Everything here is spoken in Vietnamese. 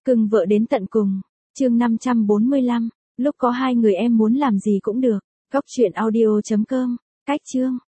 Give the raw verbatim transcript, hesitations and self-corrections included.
Cưng vợ đến tận cùng. Chương năm trăm bốn mươi lăm. Lúc có hai người em muốn làm gì cũng được. Cóc truyện audio chấm com. Cách chương.